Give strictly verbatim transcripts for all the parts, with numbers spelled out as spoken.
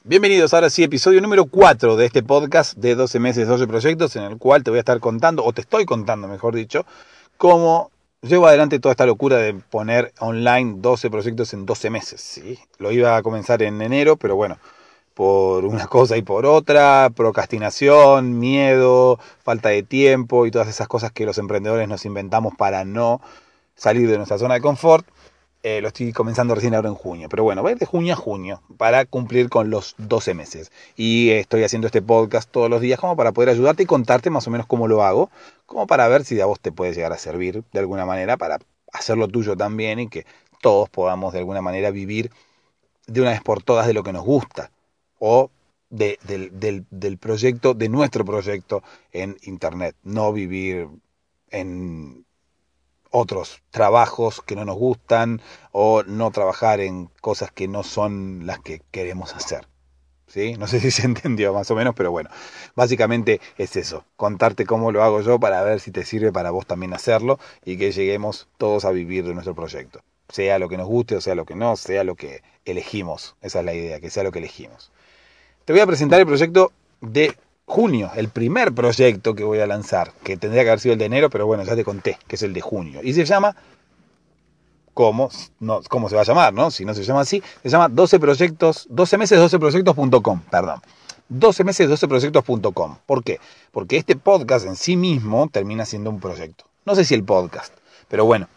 Bienvenidos ahora sí, episodio número cuatro de este podcast de doce meses, doce proyectos, en el cual te voy a estar contando, o te estoy contando mejor dicho, cómo llevo adelante toda esta locura de poner online doce proyectos en doce meses. ¿Sí? Lo iba a comenzar en enero, pero bueno, por una cosa y por otra, procrastinación, miedo, falta de tiempo y todas esas cosas que los emprendedores nos inventamos para no salir de nuestra zona de confort. Eh, lo estoy comenzando recién ahora en junio, pero bueno, va a ir de junio a junio para cumplir con los doce meses. Y eh, estoy haciendo este podcast todos los días como para poder ayudarte y contarte más o menos cómo lo hago, como para ver si a vos te puede llegar a servir de alguna manera para hacerlo tuyo también y que todos podamos de alguna manera vivir de una vez por todas de lo que nos gusta o de, del, del, del proyecto, de nuestro proyecto en Internet, no vivir en otros trabajos que no nos gustan o no trabajar en cosas que no son las que queremos hacer. ¿Sí? No sé si se entendió más o menos, pero bueno, básicamente es eso, contarte cómo lo hago yo para ver si te sirve para vos también hacerlo y que lleguemos todos a vivir de nuestro proyecto. Sea lo que nos guste o sea lo que no, sea lo que elegimos. Esa es la idea, que sea lo que elegimos. Te voy a presentar el proyecto de junio, el primer proyecto que voy a lanzar, que tendría que haber sido el de enero, pero bueno, ya te conté, que es el de junio. Y se llama, ¿cómo? No, ¿cómo se va a llamar, no? Si no se llama así, se llama doce proyectos, doce meses, doce proyectos punto com, perdón. doce meses, doce proyectos punto com. ¿Por qué? Porque este podcast en sí mismo termina siendo un proyecto. No sé si el podcast, pero bueno,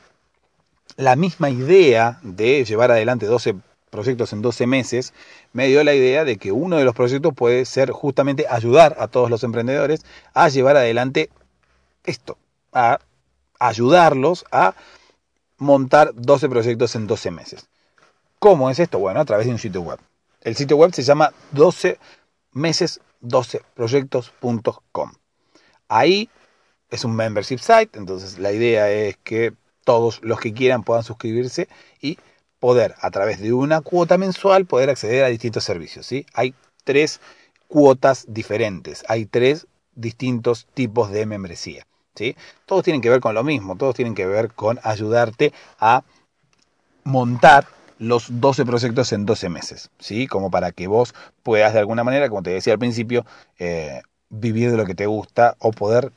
la misma idea de llevar adelante doce proyectos en doce meses, me dio la idea de que uno de los proyectos puede ser justamente ayudar a todos los emprendedores a llevar adelante esto, a ayudarlos a montar doce proyectos en doce meses. ¿Cómo es esto? Bueno, a través de un sitio web. El sitio web se llama doce meses, doce proyectos punto com. Ahí es un membership site, entonces la idea es que todos los que quieran puedan suscribirse y poder, a través de una cuota mensual, poder acceder a distintos servicios. ¿Sí? Hay tres cuotas diferentes, hay tres distintos tipos de membresía. ¿Sí? Todos tienen que ver con lo mismo, todos tienen que ver con ayudarte a montar los doce proyectos en doce meses. ¿Sí? Como para que vos puedas de alguna manera, como te decía al principio, eh, vivir de lo que te gusta o poder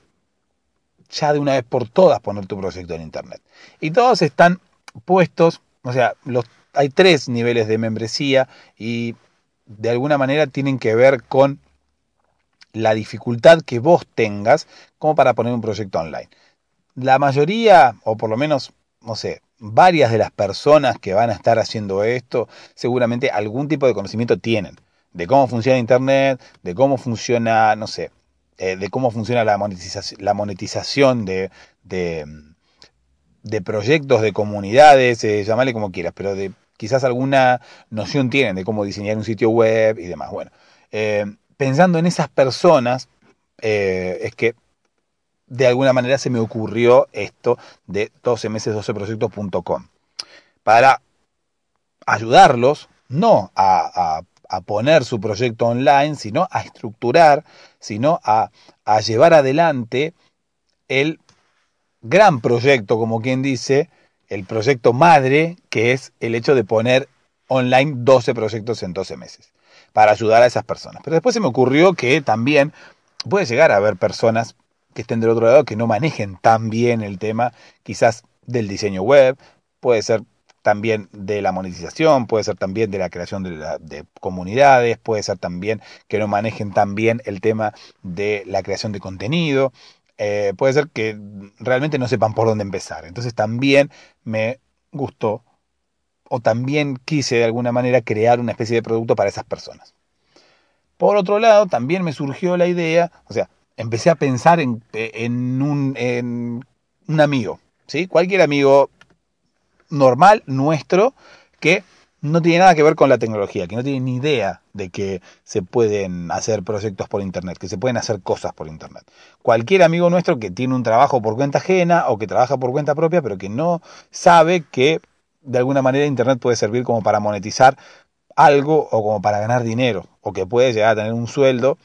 ya de una vez por todas poner tu proyecto en Internet. Y todos están puestos, o sea, los, hay tres niveles de membresía y de alguna manera tienen que ver con la dificultad que vos tengas como para poner un proyecto online. La mayoría, o por lo menos, no sé, varias de las personas que van a estar haciendo esto, seguramente algún tipo de conocimiento tienen de cómo funciona Internet, de cómo funciona, no sé, eh, de cómo funciona la monetización, la monetización de, de, de proyectos, de comunidades, eh, llamale como quieras, pero de quizás alguna noción tienen de cómo diseñar un sitio web y demás. Bueno, eh, pensando en esas personas, eh, es que de alguna manera se me ocurrió esto de doce meses, doce proyectos punto com. Para ayudarlos, no a, a, a poner su proyecto online, sino a estructurar, sino a, a llevar adelante el gran proyecto, como quien dice, el proyecto madre, que es el hecho de poner online doce proyectos en doce meses, para ayudar a esas personas. Pero después se me ocurrió que también puede llegar a haber personas que estén del otro lado que no manejen tan bien el tema, quizás del diseño web, puede ser también de la monetización, puede ser también de la creación de, la, de comunidades, puede ser también que no manejen tan bien el tema de la creación de contenido, eh, puede ser que realmente no sepan por dónde empezar. Entonces también me gustó o también quise de alguna manera crear una especie de producto para esas personas. Por otro lado, también me surgió la idea, o sea, empecé a pensar en, en, un, en un amigo, ¿sí? Cualquier amigo normal, nuestro, que no tiene nada que ver con la tecnología, que no tiene ni idea de que se pueden hacer proyectos por Internet, que se pueden hacer cosas por Internet. Cualquier amigo nuestro que tiene un trabajo por cuenta ajena o que trabaja por cuenta propia, pero que no sabe que de alguna manera Internet puede servir como para monetizar algo o como para ganar dinero, o que puede llegar a tener un sueldo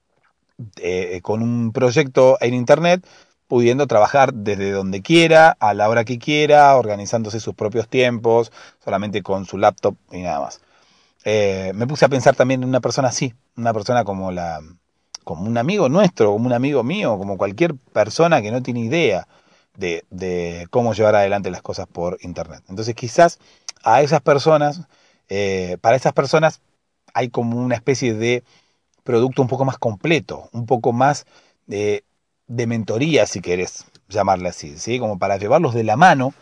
eh, con un proyecto en Internet, pudiendo trabajar desde donde quiera, a la hora que quiera, organizándose sus propios tiempos, solamente con su laptop y nada más. eh, me puse a pensar también en una persona así, una persona como la, como un amigo nuestro, como un amigo mío, como cualquier persona que no tiene idea de, de cómo llevar adelante las cosas por internet. Entonces quizás a esas personas, eh, para esas personas hay como una especie de producto un poco más completo, un poco más de, de mentoría, si querés llamarle así, ¿sí? Como para llevarlos de la mano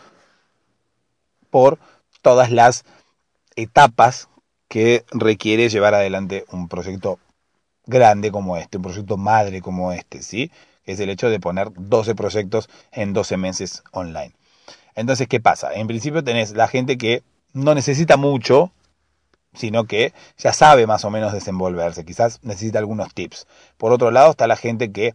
por todas las etapas que requiere llevar adelante un proyecto grande como este, un proyecto madre como este, ¿sí? Que es el hecho de poner doce proyectos en doce meses online. Entonces, ¿qué pasa? En principio tenés la gente que no necesita mucho, sino que ya sabe más o menos desenvolverse, quizás necesita algunos tips. Por otro lado está la gente que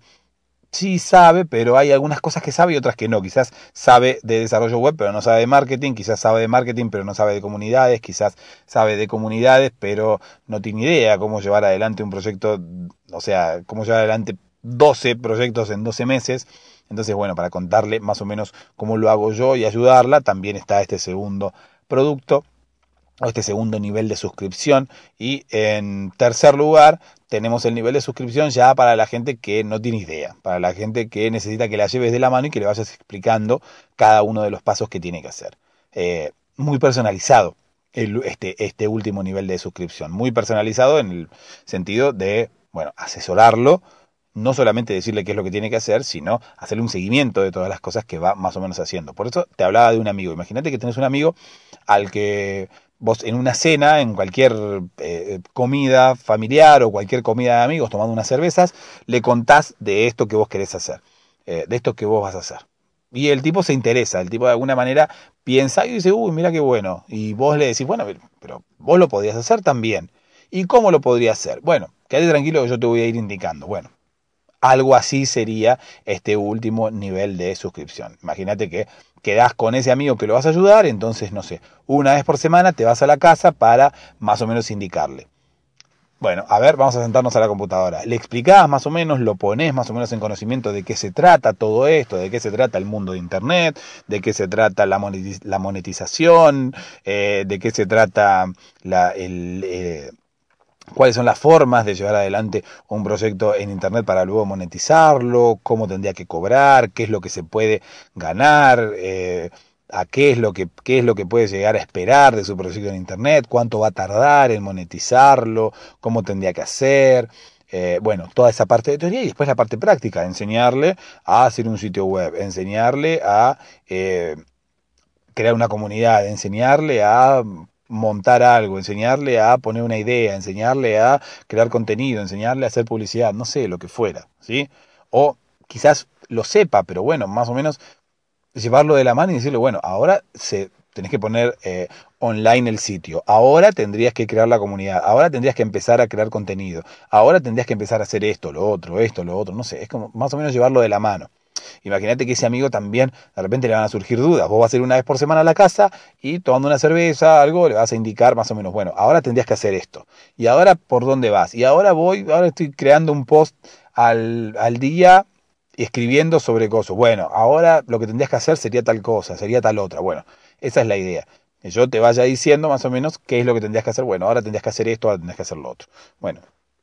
sí sabe, pero hay algunas cosas que sabe y otras que no. Quizás sabe de desarrollo web, pero no sabe de marketing. Quizás sabe de marketing, pero no sabe de comunidades. Quizás sabe de comunidades, pero no tiene idea cómo llevar adelante un proyecto, o sea, cómo llevar adelante doce proyectos en doce meses. Entonces, bueno, para contarle más o menos cómo lo hago yo y ayudarla, también está este segundo producto o este segundo nivel de suscripción. Y en tercer lugar tenemos el nivel de suscripción ya para la gente que no tiene idea, para la gente que necesita que la lleves de la mano y que le vayas explicando cada uno de los pasos que tiene que hacer. Eh, muy personalizado el, este, este último nivel de suscripción, muy personalizado en el sentido de, bueno, asesorarlo, no solamente decirle qué es lo que tiene que hacer, sino hacerle un seguimiento de todas las cosas que va más o menos haciendo. Por eso te hablaba de un amigo. Imagínate que tenés un amigo al que vos en una cena, en cualquier eh, comida familiar o cualquier comida de amigos, tomando unas cervezas, le contás de esto que vos querés hacer, eh, de esto que vos vas a hacer. Y el tipo se interesa, el tipo de alguna manera piensa y dice, uy, mira qué bueno. Y vos le decís, bueno, pero vos lo podrías hacer también. ¿Y cómo lo podría hacer? Bueno, quédate tranquilo que yo te voy a ir indicando. Bueno, algo así sería este último nivel de suscripción. Imagínate que quedás con ese amigo que lo vas a ayudar, entonces, no sé, una vez por semana te vas a la casa para más o menos indicarle. Bueno, a ver, vamos a sentarnos a la computadora. Le explicás más o menos, lo ponés más o menos en conocimiento de qué se trata todo esto, de qué se trata el mundo de Internet, de qué se trata la monetización, eh, de qué se trata la, el... Eh, cuáles son las formas de llevar adelante un proyecto en internet para luego monetizarlo, cómo tendría que cobrar, qué es lo que se puede ganar, eh, a qué es lo que qué es lo que puede llegar a esperar de su proyecto en internet, cuánto va a tardar en monetizarlo, cómo tendría que hacer. Eh, bueno, toda esa parte de teoría y después la parte práctica, enseñarle a hacer un sitio web, enseñarle a eh, crear una comunidad, enseñarle a montar algo, enseñarle a poner una idea, enseñarle a crear contenido, enseñarle a hacer publicidad, no sé, lo que fuera, ¿sí? O quizás lo sepa, pero bueno, más o menos llevarlo de la mano y decirle, bueno, ahora se, tenés que poner eh, online el sitio, ahora tendrías que crear la comunidad, ahora tendrías que empezar a crear contenido, ahora tendrías que empezar a hacer esto, lo otro, esto, lo otro, no sé, es como más o menos llevarlo de la mano. Imagínate que ese amigo también, de repente le van a surgir dudas. Vos vas a ir una vez por semana a la casa y tomando una cerveza, algo, le vas a indicar más o menos, bueno, ahora tendrías que hacer esto. Y ahora por dónde vas. Y ahora voy, ahora estoy creando un post al, al día escribiendo sobre cosas. Bueno, ahora lo que tendrías que hacer sería tal cosa, sería tal otra. Bueno, esa es la idea. Que yo te vaya diciendo más o menos qué es lo que tendrías que hacer. Bueno, ahora tendrías que hacer esto, ahora tendrías que hacer lo otro. Bueno,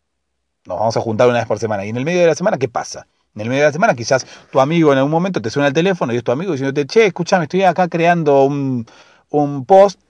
nos vamos a juntar una vez por semana. Y en el medio de la semana, ¿qué pasa? En el medio de la semana quizás tu amigo en algún momento te suena el teléfono y es tu amigo diciéndote, che, escúchame, estoy acá creando un, un post,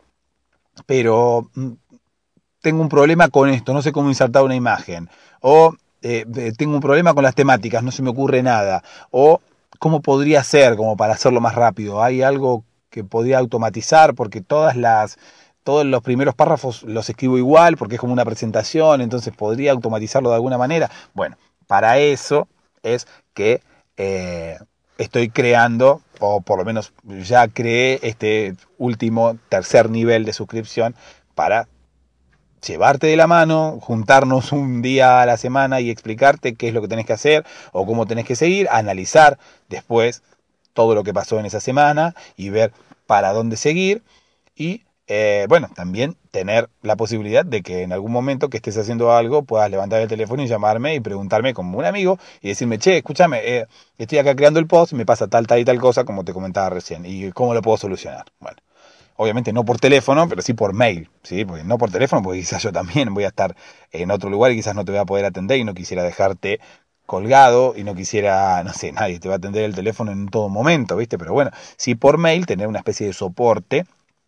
pero mm, tengo un problema con esto, no sé cómo insertar una imagen. O eh, eh, tengo un problema con las temáticas, no se me ocurre nada. O cómo podría ser como para hacerlo más rápido. Hay algo que podría automatizar porque todas las... Todos los primeros párrafos los escribo igual porque es como una presentación, entonces podría automatizarlo de alguna manera. Bueno, para eso es que eh, estoy creando, o por lo menos ya creé este último tercer nivel de suscripción para llevarte de la mano, juntarnos un día a la semana y explicarte qué es lo que tenés que hacer o cómo tenés que seguir, analizar después todo lo que pasó en esa semana y ver para dónde seguir y eh, bueno, también tener la posibilidad de que en algún momento que estés haciendo algo puedas levantar el teléfono y llamarme y preguntarme como un amigo y decirme, che, escúchame, eh, estoy acá creando el post, me pasa tal, tal y tal cosa como te comentaba recién y cómo lo puedo solucionar. Bueno, obviamente no por teléfono, pero sí por mail, ¿sí? Porque no por teléfono, porque quizás yo también voy a estar en otro lugar y quizás no te voy a poder atender y no quisiera dejarte colgado y no quisiera, no sé, nadie te va a atender el teléfono en todo momento, ¿viste? Pero bueno, sí por mail tener una especie de soporte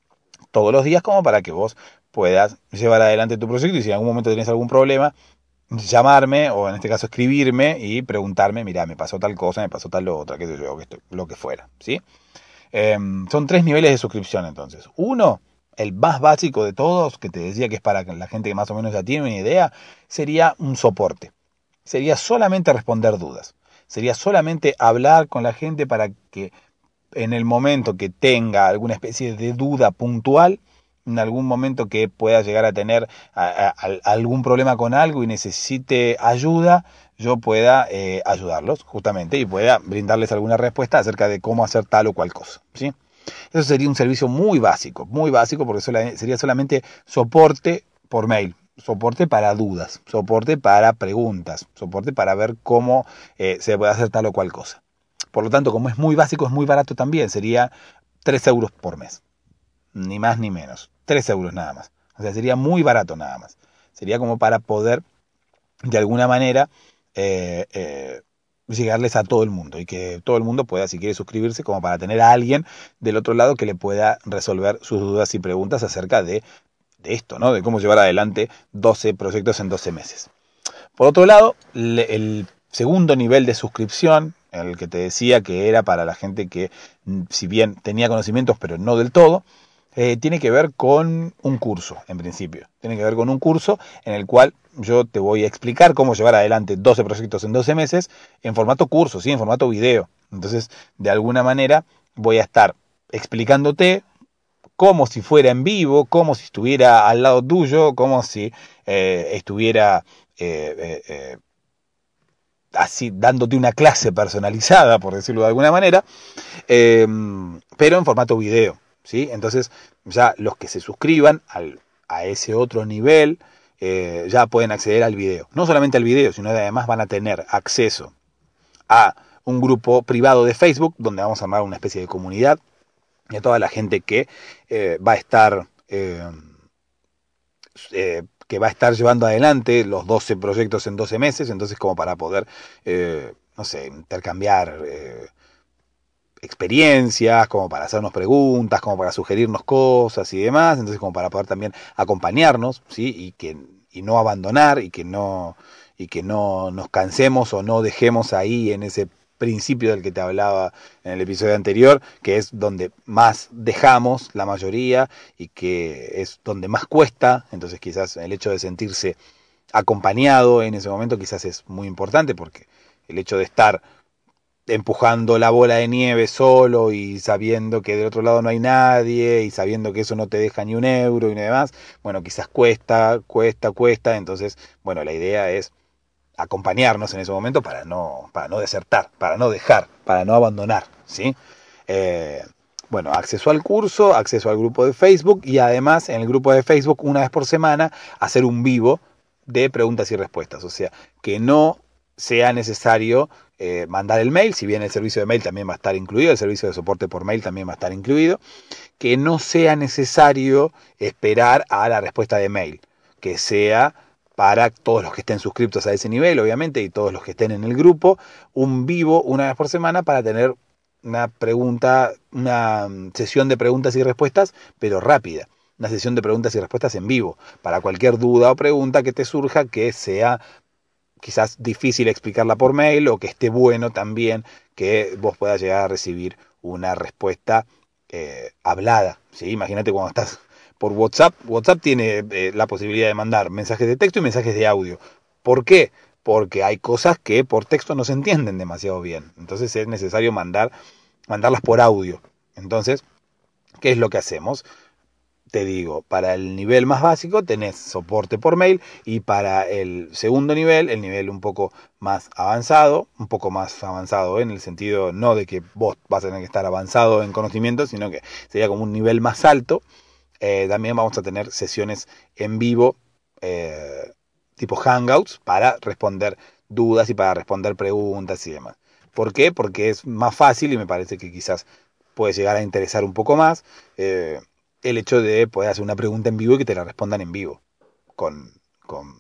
todos los días como para que vos puedas llevar adelante tu proyecto y si en algún momento tenés algún problema, llamarme o en este caso escribirme y preguntarme, mira, me pasó tal cosa, me pasó tal otra, qué sé yo, que esto- lo que fuera, ¿sí? Eh, son tres niveles de suscripción entonces. Uno, el más básico de todos, que te decía que es para la gente que más o menos ya tiene una idea, sería un soporte. Sería solamente responder dudas. Sería solamente hablar con la gente para que en el momento que tenga alguna especie de duda puntual, en algún momento que pueda llegar a tener a, a, a, algún problema con algo y necesite ayuda, yo pueda eh, ayudarlos justamente y pueda brindarles alguna respuesta acerca de cómo hacer tal o cual cosa, ¿sí? Eso sería un servicio muy básico, muy básico porque sola, sería solamente soporte por mail, soporte para dudas, soporte para preguntas, soporte para ver cómo eh, se puede hacer tal o cual cosa. Por lo tanto, como es muy básico, es muy barato también, sería tres euros por mes, ni más ni menos, tres euros nada más. O sea, sería muy barato nada más. Sería como para poder, de alguna manera, eh, eh, llegarles a todo el mundo y que todo el mundo pueda, si quiere, suscribirse, como para tener a alguien del otro lado que le pueda resolver sus dudas y preguntas acerca de, de esto, ¿no? De cómo llevar adelante doce proyectos en doce meses. Por otro lado, le, el segundo nivel de suscripción, el que te decía que era para la gente que, si bien tenía conocimientos, pero no del todo, eh, tiene que ver con un curso, en principio. Tiene que ver con un curso en el cual yo te voy a explicar cómo llevar adelante doce proyectos en doce meses en formato curso, ¿sí? En formato video. Entonces, de alguna manera, voy a estar explicándote como si fuera en vivo, como si estuviera al lado tuyo, como si eh, estuviera eh, eh, eh, así dándote una clase personalizada, por decirlo de alguna manera, eh, pero en formato video, ¿sí? Entonces ya los que se suscriban al, a ese otro nivel eh, ya pueden acceder al video. No solamente al video, sino que además van a tener acceso a un grupo privado de Facebook, donde vamos a armar una especie de comunidad, y a toda la gente que eh, va a estar... Eh, eh, que va a estar llevando adelante los doce proyectos en doce meses, entonces como para poder, eh, no sé, intercambiar eh, experiencias, como para hacernos preguntas, como para sugerirnos cosas y demás, entonces como para poder también acompañarnos, ¿sí? Y que y no abandonar y que no y que no nos cansemos o no dejemos ahí en ese principio del que te hablaba en el episodio anterior, que es donde más dejamos la mayoría y que es donde más cuesta, entonces quizás el hecho de sentirse acompañado en ese momento quizás es muy importante porque el hecho de estar empujando la bola de nieve solo y sabiendo que del otro lado no hay nadie y sabiendo que eso no te deja ni un euro y demás, bueno, quizás cuesta, cuesta, cuesta, entonces, bueno, la idea es acompañarnos en ese momento para no, para no desertar, para no dejar, para no abandonar, ¿sí? Eh, bueno, acceso al curso, acceso al grupo de Facebook y además en el grupo de Facebook una vez por semana hacer un vivo de preguntas y respuestas, o sea, que no sea necesario eh, mandar el mail, si bien el servicio de mail también va a estar incluido, el servicio de soporte por mail también va a estar incluido, que no sea necesario esperar a la respuesta de mail, que sea para todos los que estén suscriptos a ese nivel, obviamente, y todos los que estén en el grupo, un vivo una vez por semana para tener una pregunta, una sesión de preguntas y respuestas, pero rápida. Una sesión de preguntas y respuestas en vivo, para cualquier duda o pregunta que te surja que sea quizás difícil explicarla por mail o que esté bueno también que vos puedas llegar a recibir una respuesta eh, hablada, ¿sí? Imagínate cuando estás por WhatsApp, WhatsApp tiene eh, la posibilidad de mandar mensajes de texto y mensajes de audio. ¿Por qué? Porque hay cosas que por texto no se entienden demasiado bien. Entonces es necesario mandar, mandarlas por audio. Entonces, ¿qué es lo que hacemos? Te digo, para el nivel más básico tenés soporte por mail y para el segundo nivel, el nivel un poco más avanzado, un poco más avanzado en el sentido no de que vos vas a tener que estar avanzado en conocimiento, sino que sería como un nivel más alto, eh, también vamos a tener sesiones en vivo, eh, tipo Hangouts, para responder dudas y para responder preguntas y demás. ¿Por qué? Porque es más fácil y me parece que quizás puede llegar a interesar un poco más. Eh, el hecho de poder hacer una pregunta en vivo y que te la respondan en vivo, con, con,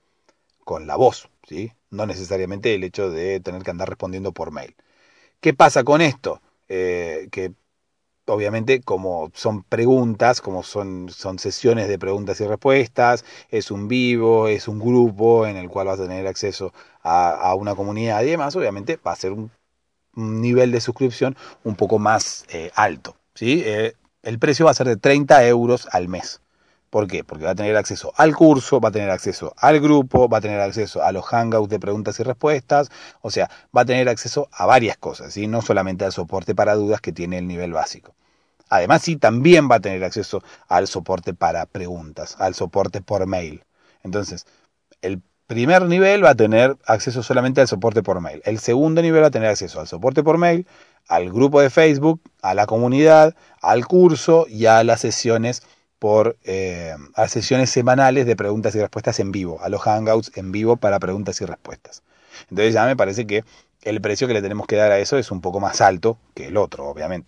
con la voz, ¿sí? No necesariamente el hecho de tener que andar respondiendo por mail. ¿Qué pasa con esto? Eh, que obviamente como son preguntas, como son, son sesiones de preguntas y respuestas, es un vivo, es un grupo en el cual vas a tener acceso a, a una comunidad y demás, obviamente va a ser un, un nivel de suscripción un poco más eh, alto, ¿sí? Eh, el precio va a ser de treinta euros al mes. ¿Por qué? Porque va a tener acceso al curso, va a tener acceso al grupo, va a tener acceso a los hangouts de preguntas y respuestas, o sea, va a tener acceso a varias cosas, ¿sí? No solamente al soporte para dudas que tiene el nivel básico. Además, sí, también va a tener acceso al soporte para preguntas, al soporte por mail. Entonces, el primer nivel va a tener acceso solamente al soporte por mail. El segundo nivel va a tener acceso al soporte por mail, al grupo de Facebook, a la comunidad, al curso y a las sesiones por eh, a sesiones semanales de preguntas y respuestas en vivo, a los hangouts en vivo para preguntas y respuestas. Entonces ya me parece que el precio que le tenemos que dar a eso es un poco más alto que el otro, obviamente.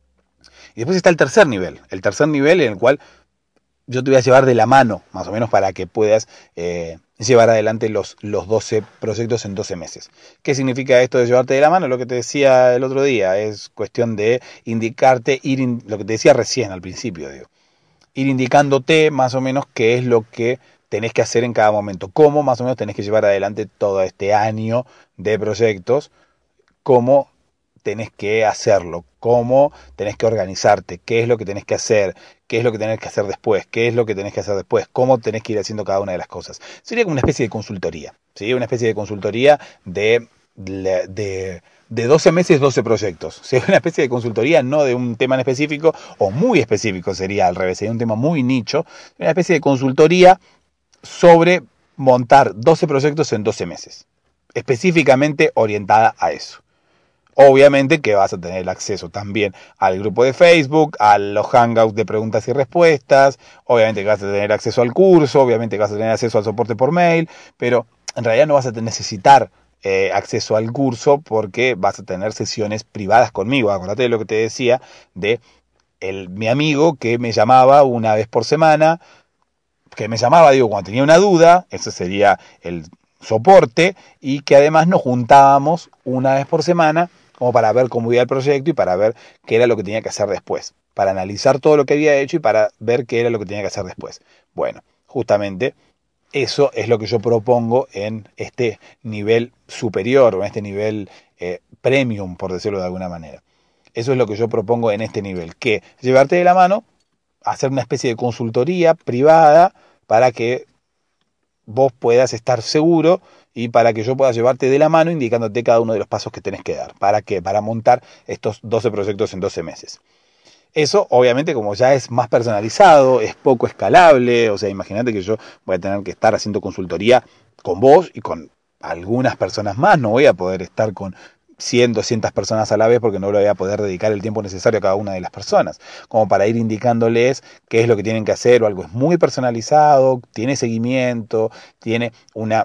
Y después está el tercer nivel, el tercer nivel en el cual yo te voy a llevar de la mano, más o menos, para que puedas eh, llevar adelante los, los doce proyectos en doce meses. ¿Qué significa esto de llevarte de la mano? Lo que te decía el otro día, es cuestión de indicarte, ir in, lo que te decía recién al principio, digo, ir indicándote más o menos qué es lo que tenés que hacer en cada momento, cómo más o menos tenés que llevar adelante todo este año de proyectos, cómo tenés que hacerlo, cómo tenés que organizarte, qué es lo que tenés que hacer, qué es lo que tenés que hacer después, qué es lo que tenés que hacer después, cómo tenés que ir haciendo cada una de las cosas. Sería como una especie de consultoría, ¿sí? Una especie de consultoría de, de, de, de doce meses, doce proyectos. Sería una especie de consultoría, no de un tema en específico, o muy específico sería al revés, sería un tema muy nicho, una especie de consultoría sobre montar doce proyectos en doce meses, específicamente orientada a eso. Obviamente que vas a tener acceso también al grupo de Facebook, a los hangouts de preguntas y respuestas, obviamente que vas a tener acceso al curso, obviamente que vas a tener acceso al soporte por mail, pero en realidad no vas a necesitar eh, acceso al curso porque vas a tener sesiones privadas conmigo. Acordate de lo que te decía de el, mi amigo que me llamaba una vez por semana, que me llamaba, digo, cuando tenía una duda, ese sería el soporte, y que además nos juntábamos una vez por semana como para ver cómo iba el proyecto y para ver qué era lo que tenía que hacer después, para analizar todo lo que había hecho y para ver qué era lo que tenía que hacer después. Bueno, justamente eso es lo que yo propongo en este nivel superior o en este nivel eh, premium, por decirlo de alguna manera. Eso es lo que yo propongo en este nivel, que llevarte de la mano, hacer una especie de consultoría privada para que vos puedas estar seguro y para que yo pueda llevarte de la mano indicándote cada uno de los pasos que tenés que dar. ¿Para qué? Para montar estos doce proyectos en doce meses. Eso, obviamente, como ya es más personalizado, es poco escalable, o sea, imagínate que yo voy a tener que estar haciendo consultoría con vos y con algunas personas más, no voy a poder estar con cien, doscientas personas a la vez porque no le voy a poder dedicar el tiempo necesario a cada una de las personas, como para ir indicándoles qué es lo que tienen que hacer o algo. Es muy personalizado, tiene seguimiento, tiene una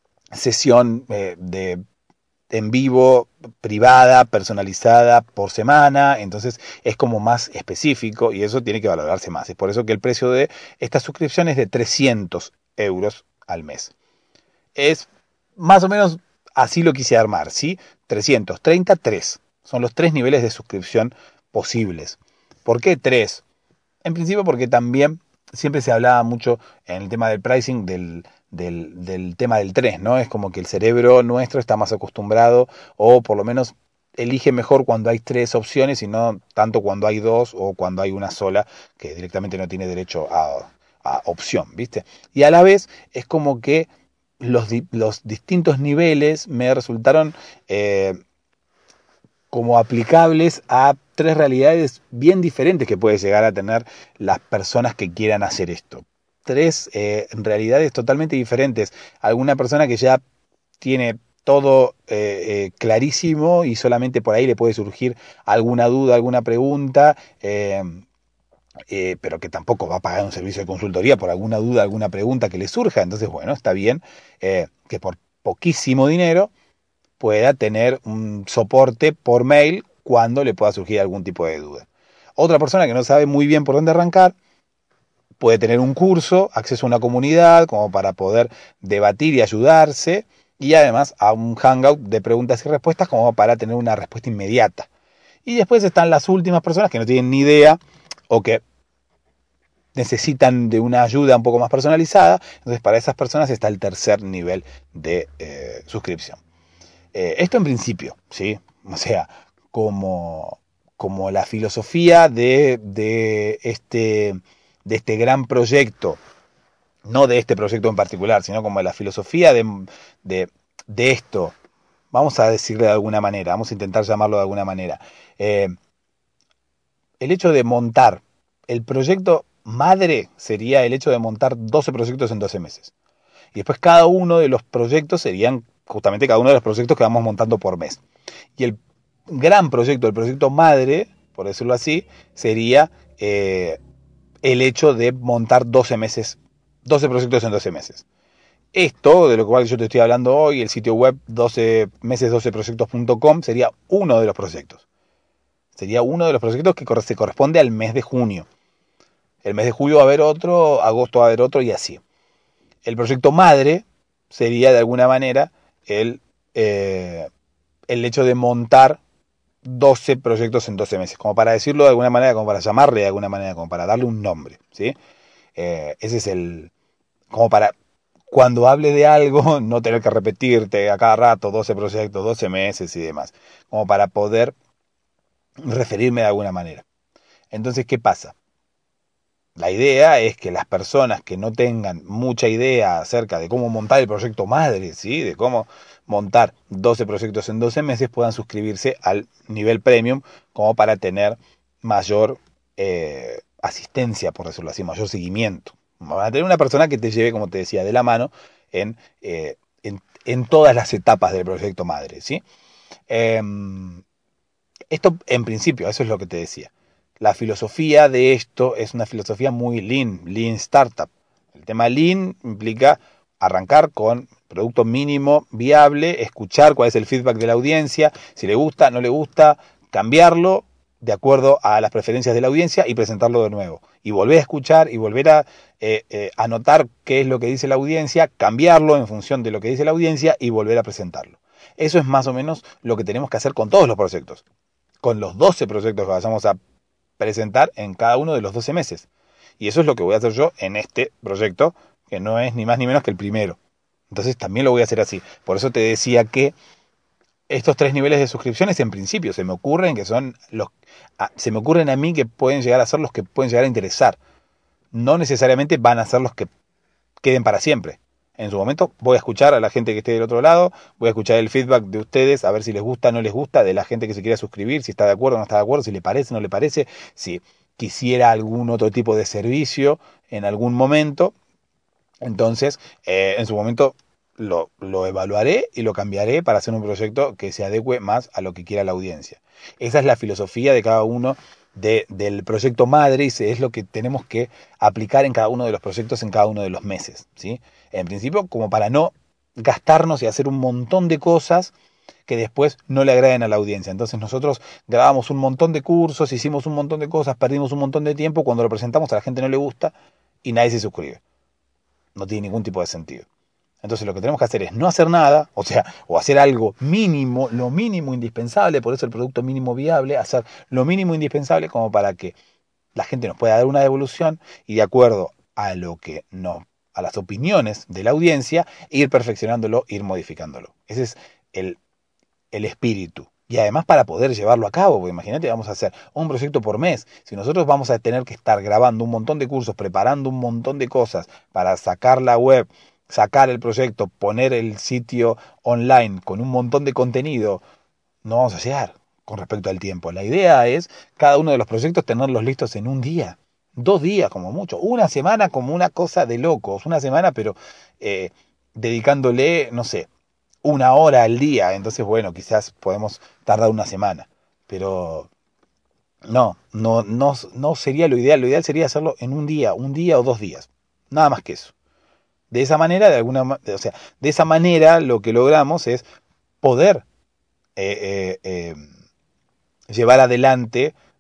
sesión eh, de en vivo, privada, personalizada por semana, entonces es como más específico y eso tiene que valorarse más. Es por eso que el precio de esta suscripción es de trescientos euros al mes. Es más o menos así lo quise armar, ¿sí? trescientos treinta, tres. Son los tres niveles de suscripción posibles. ¿Por qué tres? En principio porque también siempre se hablaba mucho en el tema del pricing del, del, del tema del tres, ¿no? Es como que el cerebro nuestro está más acostumbrado o por lo menos elige mejor cuando hay tres opciones y no tanto cuando hay dos o cuando hay una sola que directamente no tiene derecho a, a opción, ¿viste? Y a la vez es como que los, los distintos niveles me resultaron eh, como aplicables a tres realidades bien diferentes que puede llegar a tener las personas que quieran hacer esto. Tres eh, realidades totalmente diferentes. Alguna persona que ya tiene todo eh, eh, clarísimo y solamente por ahí le puede surgir alguna duda, alguna pregunta, eh, eh, pero que tampoco va a pagar un servicio de consultoría por alguna duda, alguna pregunta que le surja. Entonces, bueno, está bien eh, que por poquísimo dinero pueda tener un soporte por mail cuando le pueda surgir algún tipo de duda. Otra persona que no sabe muy bien por dónde arrancar puede tener un curso, acceso a una comunidad como para poder debatir y ayudarse, y además a un hangout de preguntas y respuestas como para tener una respuesta inmediata. Y después están las últimas personas que no tienen ni idea o que necesitan de una ayuda un poco más personalizada. Entonces para esas personas está el tercer nivel de eh, suscripción. Eh, esto en principio, ¿sí? O sea, como, como la filosofía de, de, este, de este gran proyecto, no de este proyecto en particular, sino como la filosofía de, de, de esto, vamos a decirle de alguna manera, vamos a intentar llamarlo de alguna manera. Eh, el hecho de montar el proyecto madre sería el hecho de montar doce proyectos en doce meses. Y después cada uno de los proyectos serían justamente cada uno de los proyectos que vamos montando por mes. Y el gran proyecto, el proyecto madre, por decirlo así, sería eh, el hecho de montar doce meses, doce proyectos en doce meses. Esto, de lo cual yo te estoy hablando hoy, el sitio web doce meses doce proyectos punto com, sería uno de los proyectos. Sería uno de los proyectos que se corresponde al mes de junio. El mes de julio va a haber otro, agosto va a haber otro y así. El proyecto madre sería de alguna manera el, eh, el hecho de montar doce proyectos en doce meses, como para decirlo de alguna manera, como para llamarle de alguna manera, como para darle un nombre, ¿sí? Eh, ese es el, como para cuando hable de algo no tener que repetirte a cada rato doce proyectos, doce meses y demás, como para poder referirme de alguna manera. Entonces, ¿qué pasa? La idea es que las personas que no tengan mucha idea acerca de cómo montar el proyecto madre, ¿sí? De cómo montar doce proyectos en doce meses, puedan suscribirse al nivel premium como para tener mayor eh, asistencia, por decirlo así, mayor seguimiento. Van a tener una persona que te lleve, como te decía, de la mano en, eh, en, en todas las etapas del proyecto madre, ¿sí? Eh, esto en principio, eso es lo que te decía. La filosofía de esto es una filosofía muy lean, lean startup. El tema lean implica arrancar con producto mínimo viable, escuchar cuál es el feedback de la audiencia, si le gusta, no le gusta, cambiarlo de acuerdo a las preferencias de la audiencia y presentarlo de nuevo. Y volver a escuchar y volver a eh, eh, anotar qué es lo que dice la audiencia, cambiarlo en función de lo que dice la audiencia y volver a presentarlo. Eso es más o menos lo que tenemos que hacer con todos los proyectos. Con los doce proyectos que vayamos a presentar en cada uno de los doce meses. Y eso es lo que voy a hacer yo en este proyecto, que no es ni más ni menos que el primero. Entonces también lo voy a hacer así. Por eso te decía que estos tres niveles de suscripciones en principio se me ocurren que son los a, se me ocurren a mí que pueden llegar a ser los que pueden llegar a interesar. No necesariamente van a ser los que queden para siempre. En su momento voy a escuchar a la gente que esté del otro lado, voy a escuchar el feedback de ustedes, a ver si les gusta o no les gusta, de la gente que se quiera suscribir, si está de acuerdo o no está de acuerdo, si le parece o no le parece, si quisiera algún otro tipo de servicio en algún momento. Entonces, eh, en su momento lo, lo evaluaré y lo cambiaré para hacer un proyecto que se adecue más a lo que quiera la audiencia. Esa es la filosofía de cada uno de, del proyecto madre y es lo que tenemos que aplicar en cada uno de los proyectos en cada uno de los meses, ¿sí? En principio, como para no gastarnos y hacer un montón de cosas que después no le agraden a la audiencia. Entonces nosotros grabamos un montón de cursos, hicimos un montón de cosas, perdimos un montón de tiempo, cuando lo presentamos a la gente no le gusta y nadie se suscribe. No tiene ningún tipo de sentido. Entonces lo que tenemos que hacer es no hacer nada, o sea, o hacer algo mínimo, lo mínimo indispensable, por eso el producto mínimo viable, hacer lo mínimo indispensable como para que la gente nos pueda dar una devolución y de acuerdo a lo que nos, a las opiniones de la audiencia, ir perfeccionándolo, ir modificándolo. Ese es el, el espíritu. Y además para poder llevarlo a cabo, porque imagínate, vamos a hacer un proyecto por mes. Si nosotros vamos a tener que estar grabando un montón de cursos, preparando un montón de cosas para sacar la web, sacar el proyecto, poner el sitio online con un montón de contenido, no vamos a llegar con respecto al tiempo. La idea es cada uno de los proyectos tenerlos listos en un día, dos días como mucho, una semana como una cosa de locos, una semana pero eh, dedicándole, no sé, una hora al día, entonces bueno, quizás podemos tardar una semana, pero no, no, no, no sería lo ideal, lo ideal sería hacerlo en un día, un día o dos días, nada más que eso. De esa manera, de alguna, o sea, de esa manera lo que logramos es poder eh, eh, eh, llevar adelante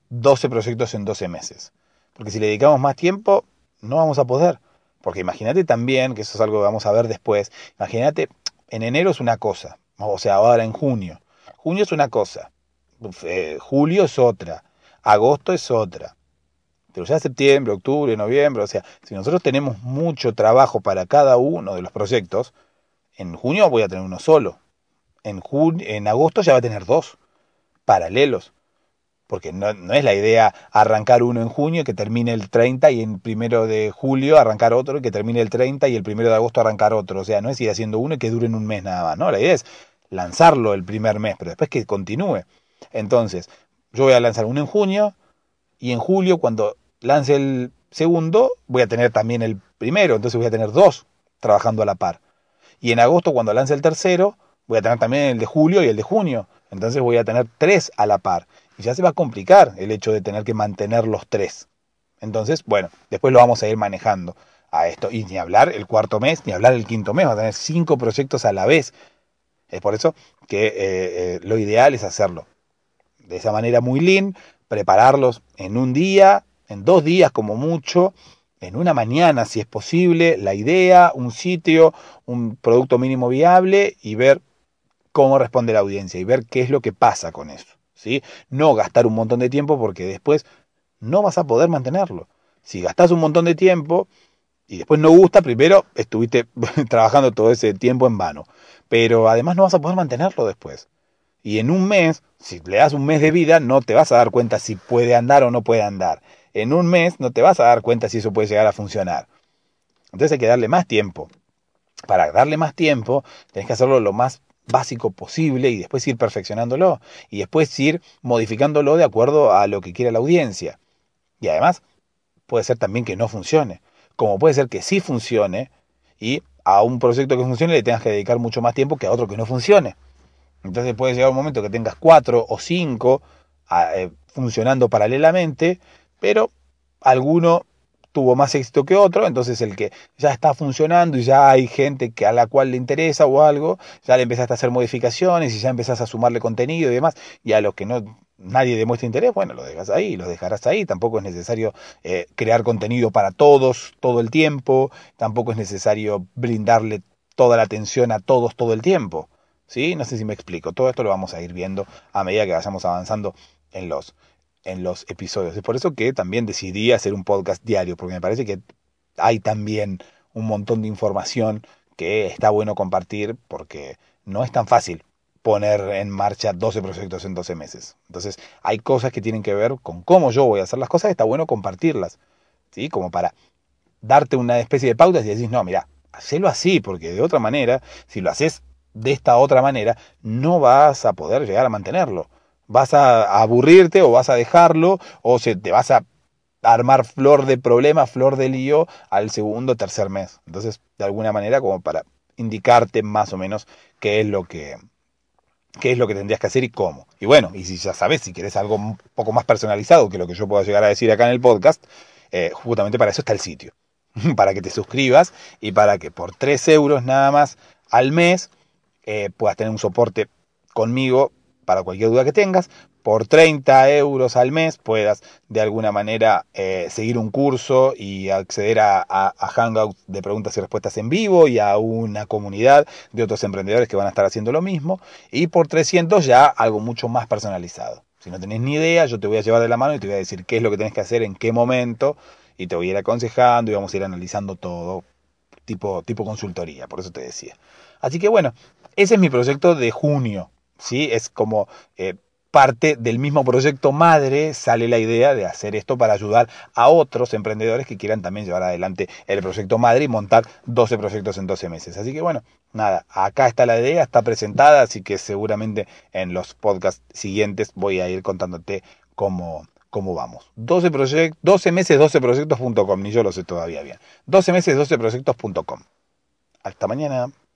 doce proyectos en doce meses. Porque si le dedicamos más tiempo, no vamos a poder. Porque imagínate también, que eso es algo que vamos a ver después, imagínate, en enero es una cosa, o sea, ahora en junio. Junio es una cosa, eh, julio es otra, agosto es otra. Pero ya septiembre, octubre, noviembre, o sea, si nosotros tenemos mucho trabajo para cada uno de los proyectos, en junio voy a tener uno solo. En, jun- en agosto ya va a tener dos, paralelos. Porque no, no es la idea arrancar uno en junio y que termine el treinta y en primero de julio arrancar otro y que termine el treinta y el primero de agosto arrancar otro. O sea, no es ir haciendo uno y que dure en un mes nada más, ¿no? La idea es lanzarlo el primer mes, pero después que continúe. Entonces, yo voy a lanzar uno en junio y en julio cuando lance el segundo voy a tener también el primero, entonces voy a tener dos trabajando a la par. Y en agosto cuando lance el tercero voy a tener también el de julio y el de junio. Entonces voy a tener tres a la par. Y ya se va a complicar el hecho de tener que mantener los tres. Entonces, bueno, después lo vamos a ir manejando a esto. Y ni hablar el cuarto mes, ni hablar el quinto mes. Va a tener cinco proyectos a la vez. Es por eso que eh, eh, lo ideal es hacerlo de esa manera muy lean, prepararlos en un día, en dos días como mucho, en una mañana si es posible, la idea, un sitio, un producto mínimo viable y ver cómo responde la audiencia y ver qué es lo que pasa con eso, ¿sí? No gastar un montón de tiempo porque después no vas a poder mantenerlo. Si gastas un montón de tiempo y después no gusta, primero estuviste trabajando todo ese tiempo en vano, pero además no vas a poder mantenerlo después. Y en un mes, si le das un mes de vida, no te vas a dar cuenta si puede andar o no puede andar. En un mes no te vas a dar cuenta si eso puede llegar a funcionar. Entonces hay que darle más tiempo. Para darle más tiempo, tenés que hacerlo lo más básico posible y después ir perfeccionándolo. Y después ir modificándolo de acuerdo a lo que quiera la audiencia. Y además, puede ser también que no funcione. Como puede ser que sí funcione y a un proyecto que funcione le tengas que dedicar mucho más tiempo que a otro que no funcione. Entonces puede llegar un momento que tengas cuatro o cinco eh, funcionando paralelamente, pero alguno tuvo más éxito que otro, entonces el que ya está funcionando y ya hay gente que a la cual le interesa o algo, ya le empezaste a hacer modificaciones y ya empezás a sumarle contenido y demás, y a los que no nadie demuestra interés, bueno, lo dejas ahí, lo dejarás ahí, tampoco es necesario eh, crear contenido para todos todo el tiempo, tampoco es necesario brindarle toda la atención a todos todo el tiempo. ¿Sí? No sé si me explico. Todo esto lo vamos a ir viendo a medida que vayamos avanzando en los, en los episodios. Es por eso que también decidí hacer un podcast diario, porque me parece que hay también un montón de información que está bueno compartir, porque no es tan fácil poner en marcha doce proyectos en doce meses. Entonces, hay cosas que tienen que ver con cómo yo voy a hacer las cosas, está bueno compartirlas, ¿sí? Como para darte una especie de pautas y decís, no, mira, hacelo así, porque de otra manera, si lo haces de esta otra manera, no vas a poder llegar a mantenerlo. Vas a aburrirte o vas a dejarlo o se te vas a armar flor de problema, flor de lío al segundo o tercer mes. Entonces, de alguna manera, como para indicarte más o menos qué es lo que qué es lo que tendrías que hacer y cómo. Y bueno, y si ya sabes, si querés algo un poco más personalizado que lo que yo pueda llegar a decir acá en el podcast, eh, justamente para eso está el sitio. Para que te suscribas y para que por tres euros nada más al mes eh, puedas tener un soporte conmigo para cualquier duda que tengas. Por treinta euros al mes puedas de alguna manera eh, seguir un curso y acceder a, a, a Hangouts de preguntas y respuestas en vivo y a una comunidad de otros emprendedores que van a estar haciendo lo mismo. Y por trescientos ya algo mucho más personalizado. Si no tenés ni idea, yo te voy a llevar de la mano y te voy a decir qué es lo que tenés que hacer, en qué momento, y te voy a ir aconsejando y vamos a ir analizando todo, tipo, tipo consultoría, por eso te decía. Así que bueno, ese es mi proyecto de junio, ¿sí? Es como eh, parte del mismo proyecto madre, sale la idea de hacer esto para ayudar a otros emprendedores que quieran también llevar adelante el proyecto madre y montar doce proyectos en doce meses. Así que bueno, nada, acá está la idea, está presentada, así que seguramente en los podcasts siguientes voy a ir contándote cómo, cómo vamos. doce, proyect, doce meses, doce proyectos punto com, ni yo lo sé todavía bien. doce meses, doce proyectos punto com. Hasta mañana.